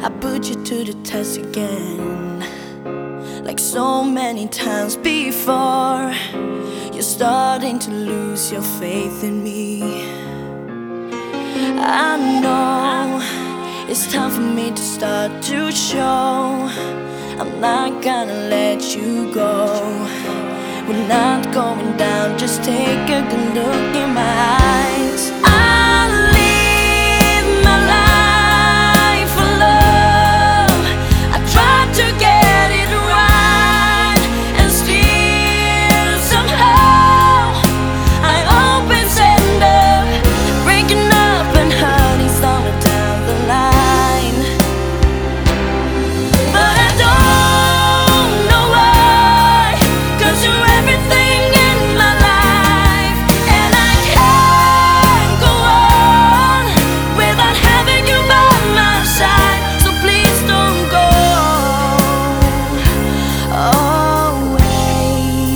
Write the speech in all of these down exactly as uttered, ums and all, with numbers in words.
I put you to the test again, like so many times before. You're starting to lose your faith in me. I know it's time for me to start to show I'm not gonna let you go. We're not going down, just take a good look in my eyes. I live my life for love. I tried to get it right, and still somehow I always end up breaking up and hurting somewhere down the line. But I don't know why, 'cause you're everything in my life, and I can't go on without having you by my side. So please don't go away.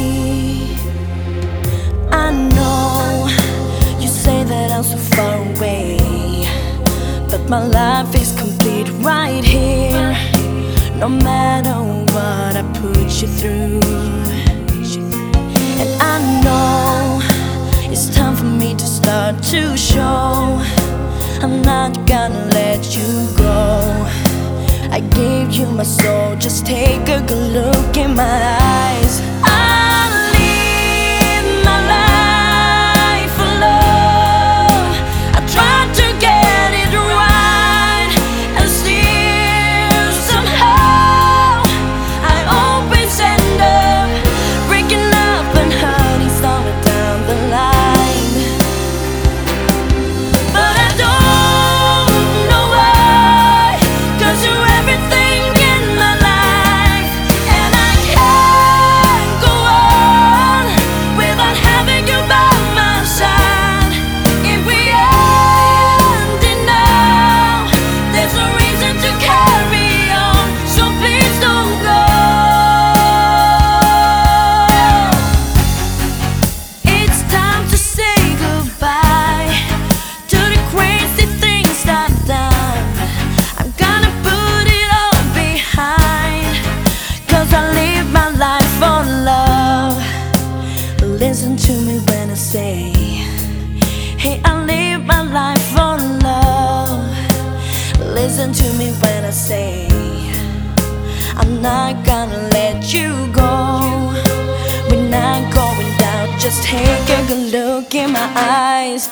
I know you say that I'm so far away, but my life is complete right here. No matter what I put you through, and I know it's time for me to start to show I'm not gonna let you go. I gave you my soul, just take a good look in my eyes. I live my life for love. I tried to get it right, and still somehow I always end up breaking up and hurting somewhere down the line. But I don't know why, 'cause you're everything in my life, and I can't go on without having you by my side. If we end it now, there's no reason to carry on, so please don't go. It's time to say goodbye to the crazy things I've done. I'm gonna put it all behind, 'cause I live my life for love. Listen to me when I say, hey, I live my life for love. Listen to me when I say I'm not gonna let you go. We're not going down, just take a good look in my eyes.